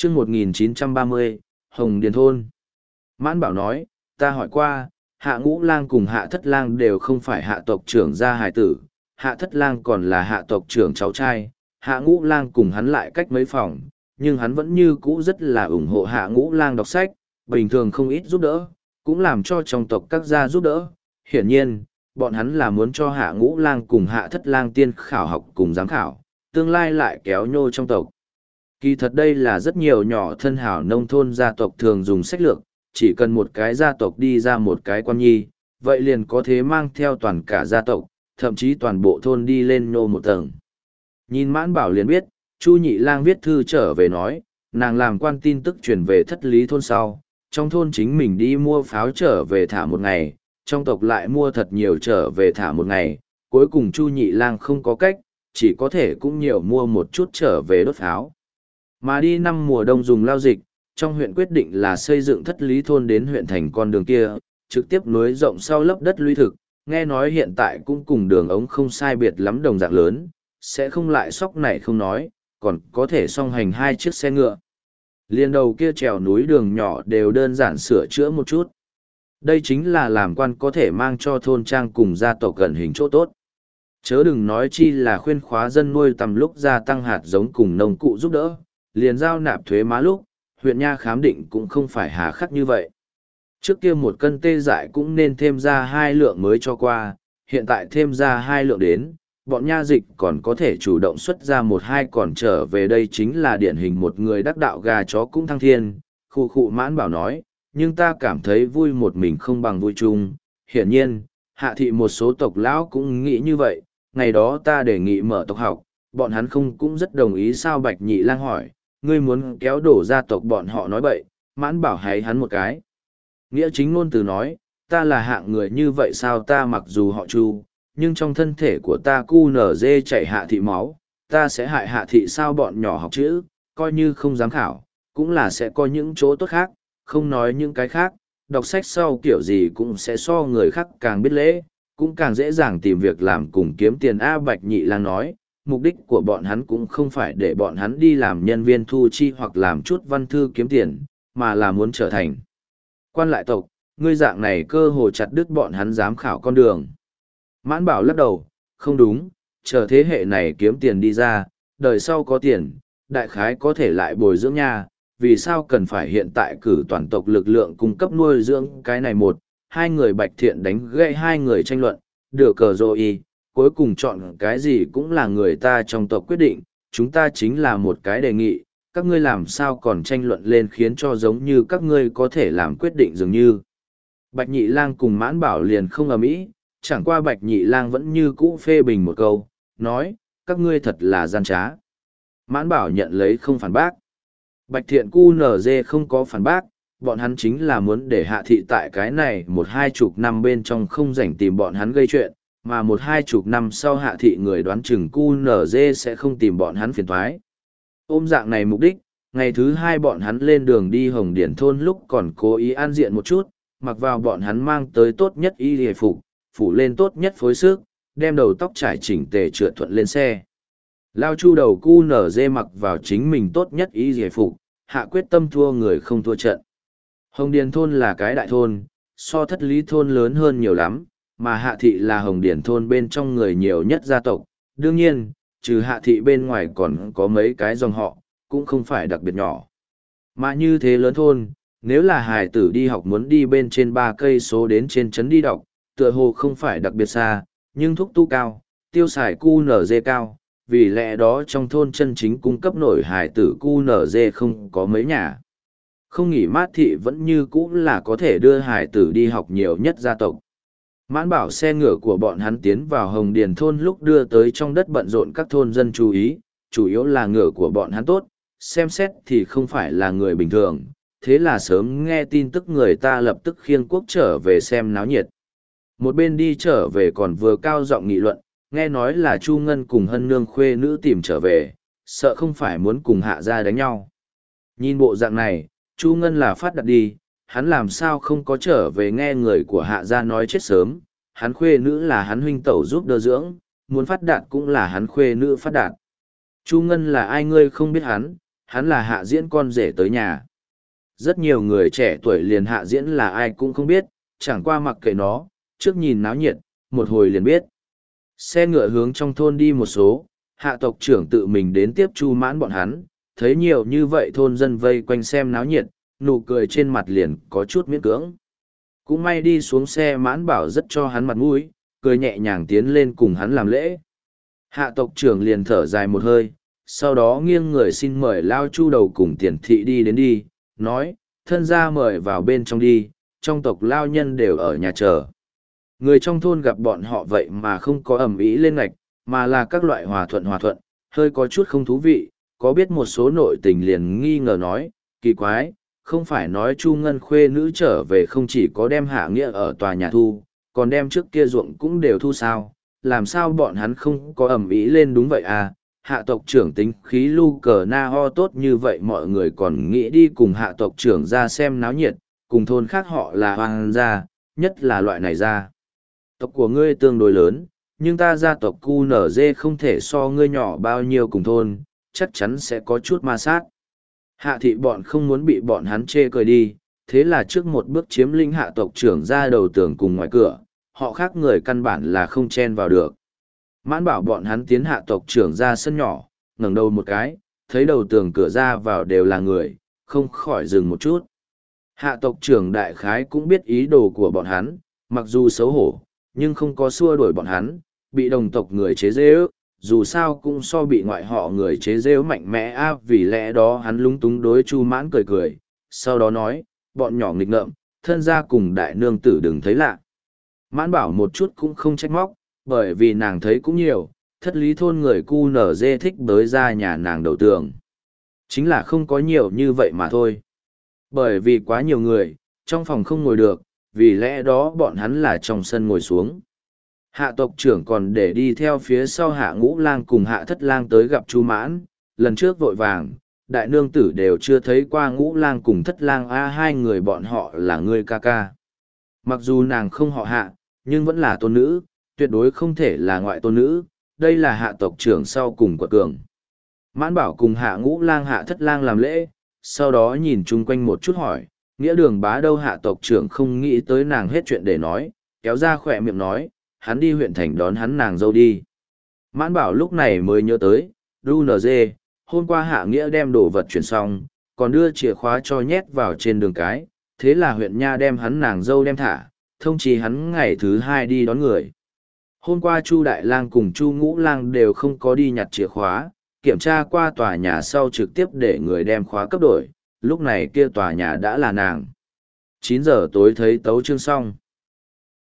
chương 1930, Hồng Điền Thôn. Mãn Bảo nói, ta hỏi qua, Hạ Ngũ Lang cùng Hạ Thất Lang đều không phải hạ tộc trưởng gia hài tử, Hạ Thất Lang còn là hạ tộc trưởng cháu trai, Hạ Ngũ Lang cùng hắn lại cách mấy phòng, nhưng hắn vẫn như cũ rất là ủng hộ Hạ Ngũ Lang đọc sách, bình thường không ít giúp đỡ, cũng làm cho trong tộc các gia giúp đỡ. Hiển nhiên, bọn hắn là muốn cho Hạ Ngũ Lang cùng Hạ Thất Lang tiên khảo học cùng giám khảo, tương lai lại kéo nhô trong tộc. Kỳ thật đây là rất nhiều nhỏ thân hảo nông thôn gia tộc thường dùng sách lược, chỉ cần một cái gia tộc đi ra một cái quan nhi, vậy liền có thể mang theo toàn cả gia tộc, thậm chí toàn bộ thôn đi lên nô một tầng. Nhìn Mãn Bảo liền biết, Chu Nhị Lang viết thư trở về nói, nàng làm quan tin tức truyền về Thất Lý thôn sau, trong thôn chính mình đi mua pháo trở về thả một ngày, trong tộc lại mua thật nhiều trở về thả một ngày, cuối cùng Chu Nhị Lang không có cách, chỉ có thể cũng nhiều mua một chút trở về đốt pháo. Mà đi năm mùa đông dùng lao dịch, trong huyện quyết định là xây dựng Thất Lý thôn đến huyện thành con đường kia, trực tiếp nối rộng sau lấp đất lũy thực, nghe nói hiện tại cũng cùng đường ống không sai biệt lắm đồng dạng lớn, sẽ không lại sóc này không nói, còn có thể song hành 2 chiếc xe ngựa. Liên đầu kia trèo núi đường nhỏ đều đơn giản sửa chữa một chút. Đây chính là làm quan có thể mang cho thôn trang cùng gia tộc gần hình chỗ tốt. Chớ đừng nói chi là khuyên khóa dân nuôi tầm lúc gia tăng hạt giống cùng nông cụ giúp đỡ, liền giao nạp thuế má lúc, huyện nha khám định cũng không phải hà khắc như vậy. Trước kia 1 cân tê dại cũng nên thêm ra 2 lượng mới cho qua, hiện tại thêm ra 2 lượng đến, bọn nha dịch còn có thể chủ động xuất ra 1-2 còn trở về, đây chính là điển hình một người đắc đạo gà chó cũng thăng thiên. Khu khụ Mãn Bảo nói, nhưng ta cảm thấy vui một mình không bằng vui chung. Hiển nhiên, hạ thị một số tộc lão cũng nghĩ như vậy, ngày đó ta đề nghị mở tộc học, bọn hắn không cũng rất đồng ý sao. Bạch Nhị Lang hỏi, ngươi muốn kéo đổ gia tộc bọn họ nói bậy. Mãn Bảo háy hắn một cái. Nghĩa chính ngôn từ nói, ta là hạng người như vậy sao? Ta mặc dù họ Chu, nhưng trong thân thể của ta cu nở dê chảy hạ thị máu, ta sẽ hại hạ thị sao? Bọn nhỏ học chữ, coi như không giám khảo, cũng là sẽ có những chỗ tốt khác, không nói những cái khác, đọc sách sau kiểu gì cũng sẽ so người khác càng biết lễ, cũng càng dễ dàng tìm việc làm cùng kiếm tiền. A Bạch Nhị Lang nói, mục đích của bọn hắn cũng không phải để bọn hắn đi làm nhân viên thu chi hoặc làm chút văn thư kiếm tiền, mà là muốn trở thành quan lại tộc. Ngươi dạng này cơ hồ chặt đứt bọn hắn giám khảo con đường. Mãn Bảo lắc đầu, không đúng, chờ thế hệ này kiếm tiền đi ra, đời sau có tiền, đại khái có thể lại bồi dưỡng nha, vì sao cần phải hiện tại cử toàn tộc lực lượng cung cấp nuôi dưỡng cái này? 1-2 người Bạch Thiện đánh gãy 2 người tranh luận, được cờ rồi, cuối cùng chọn cái gì cũng là người ta trong tộc quyết định, chúng ta chính là một cái đề nghị, các ngươi làm sao còn tranh luận lên khiến cho giống như các ngươi có thể làm quyết định dường như. Bạch Nhị Lang cùng Mãn Bảo liền không ầm ĩ, chẳng qua Bạch Nhị Lang vẫn như cũ phê bình một câu, nói, các ngươi thật là gian trá. Mãn Bảo nhận lấy không phản bác. Bạch Thiện QNZ không có phản bác, bọn hắn chính là muốn để hạ thị tại cái này 1-20 năm bên trong không rảnh tìm bọn hắn gây chuyện, mà 1-20 năm sau hạ thị người đoán chừng QNZ sẽ không tìm bọn hắn phiền toái. Ôm dạng này mục đích, ngày thứ 2 bọn hắn lên đường đi Hồng Điển thôn lúc còn cố ý an diện một chút, mặc vào bọn hắn mang tới tốt nhất y hề phục, phủ lên tốt nhất phối sức, đem đầu tóc trải chỉnh tề trượt thuận lên xe. Lao Chu đầu QNZ mặc vào chính mình tốt nhất y hề phục, hạ quyết tâm thua người không thua trận. Hồng Điền thôn là cái đại thôn, so Thất Lý thôn lớn hơn nhiều lắm, mà hạ thị là Hồng Điền thôn bên trong người nhiều nhất gia tộc. Đương nhiên, trừ hạ thị bên ngoài còn có mấy cái dòng họ, cũng không phải đặc biệt nhỏ. Mà như thế lớn thôn, nếu là hài tử đi học muốn đi bên trên 3 cây số đến trên trấn đi đọc, tựa hồ không phải đặc biệt xa, nhưng thúc tu cao, tiêu xài QNZ cao, vì lẽ đó trong thôn chân chính cung cấp nổi hài tử QNZ không có mấy nhà. Không nghỉ mát thị vẫn như cũ là có thể đưa hài tử đi học nhiều nhất gia tộc. Mãn Bảo xe ngựa của bọn hắn tiến vào Hồng Điền thôn lúc đưa tới trong đất bận rộn các thôn dân chú ý, chủ yếu là ngựa của bọn hắn tốt, xem xét thì không phải là người bình thường, thế là sớm nghe tin tức người ta lập tức khiêng cuốc trở về xem náo nhiệt. Một bên đi trở về còn vừa cao giọng nghị luận, nghe nói là Chu Ngân cùng Hân Nương khuê nữ tìm trở về, sợ không phải muốn cùng hạ gia đánh nhau. Nhìn bộ dạng này, Chu Ngân là phát đặt đi, hắn làm sao không có trở về, nghe người của hạ gia nói chết sớm, hắn khuê nữ là hắn huynh tẩu giúp đỡ dưỡng, muốn phát đạt cũng là hắn khuê nữ phát đạt. Chu Ngân là ai ngươi không biết hắn hắn là Hạ Diễn con rể tới nhà. Rất nhiều người trẻ tuổi liền Hạ Diễn là ai cũng không biết, chẳng qua mặc kệ nó, trước nhìn náo nhiệt, một hồi liền biết. Xe ngựa hướng trong thôn đi một số, Hạ tộc trưởng tự mình đến tiếp Chu Mãn bọn hắn, thấy nhiều như vậy thôn dân vây quanh xem náo nhiệt, nụ cười trên mặt liền có chút miễn cưỡng. Cũng may đi xuống xe Mãn Bảo rất cho hắn mặt mũi, cười nhẹ nhàng tiến lên cùng hắn làm lễ. Hạ tộc trưởng liền thở dài một hơi, sau đó nghiêng người xin mời Lao Chu đầu cùng Tiền Thị đi đến đi, nói, thân gia mời vào bên trong đi, trong tộc Lao nhân đều ở nhà chờ. Người trong thôn gặp bọn họ vậy mà không có ầm ĩ lên ngạch, mà là các loại hòa thuận, hơi có chút không thú vị, có biết một số nội tình liền nghi ngờ nói, kỳ quái, không phải nói Chu Ngân khuê nữ trở về không chỉ có đem Hạ Nghĩa ở tòa nhà thu, còn đem trước kia ruộng cũng đều thu sao, làm sao bọn hắn không có ầm ĩ lên đúng vậy à, Hạ tộc trưởng tính khí lu cờ na ho tốt như vậy mọi người còn nghĩ đi cùng Hạ tộc trưởng ra xem náo nhiệt, cùng thôn khác họ là hoàng gia, nhất là loại này ra. Tộc của ngươi tương đối lớn, nhưng ta gia tộc QNZ không thể so ngươi nhỏ bao nhiêu cùng thôn, chắc chắn sẽ có chút ma sát. Hạ thị bọn không muốn bị bọn hắn chê cười đi, thế là trước một bước chiếm lĩnh Hạ tộc trưởng ra đầu tường cùng ngoài cửa, họ khác người căn bản là không chen vào được. Mãn Bảo bọn hắn tiến Hạ tộc trưởng ra sân nhỏ, ngẩng đầu một cái, thấy đầu tường cửa ra vào đều là người, không khỏi dừng một chút. Hạ tộc trưởng đại khái cũng biết ý đồ của bọn hắn, mặc dù xấu hổ, nhưng không có xua đuổi bọn hắn, bị đồng tộc người chế dễ ước, dù sao cũng so bị ngoại họ người chế rêu mạnh mẽ a, vì lẽ đó hắn lúng túng đối Chu Mãn cười cười, sau đó nói, bọn nhỏ nghịch ngợm, thân gia cùng đại nương tử đừng thấy lạ. Mãn Bảo một chút cũng không trách móc, bởi vì nàng thấy cũng nhiều, thất lý thôn người cu nở dê thích bới ra nhà nàng đầu tường. Chính là không có nhiều như vậy mà thôi. Bởi vì quá nhiều người, trong phòng không ngồi được, vì lẽ đó bọn hắn là trong sân ngồi xuống. Hạ tộc trưởng còn để đi theo phía sau Hạ Ngũ Lang cùng Hạ Thất Lang tới gặp Chu Mãn, lần trước vội vàng, đại nương tử đều chưa thấy qua Ngũ Lang cùng Thất Lang a, hai người bọn họ là người ca ca. Mặc dù nàng không họ Hạ, nhưng vẫn là tôn nữ, tuyệt đối không thể là ngoại tôn nữ, đây là Hạ tộc trưởng sau cùng của cường. Mãn Bảo cùng Hạ Ngũ Lang Hạ Thất Lang làm lễ, sau đó nhìn chung quanh một chút hỏi, nghĩa Đường Bá đâu? Hạ tộc trưởng không nghĩ tới nàng hết chuyện để nói, kéo ra khỏe miệng nói, hắn đi huyện thành đón hắn nàng dâu đi. Mãn Bảo lúc này mới nhớ tới, DUNZ, hôm qua Hạ Nghĩa đem đồ vật chuyển xong, còn đưa chìa khóa cho nhét vào trên đường cái, thế là huyện nha đem hắn nàng dâu đem thả, thông chí hắn ngày thứ 2 đi đón người. Hôm qua Chu Đại Lang cùng Chu Ngũ Lang đều không có đi nhặt chìa khóa, kiểm tra qua tòa nhà sau trực tiếp để người đem khóa cấp đổi, lúc này kia tòa nhà đã là nàng. 9 giờ tối thấy tấu chương xong.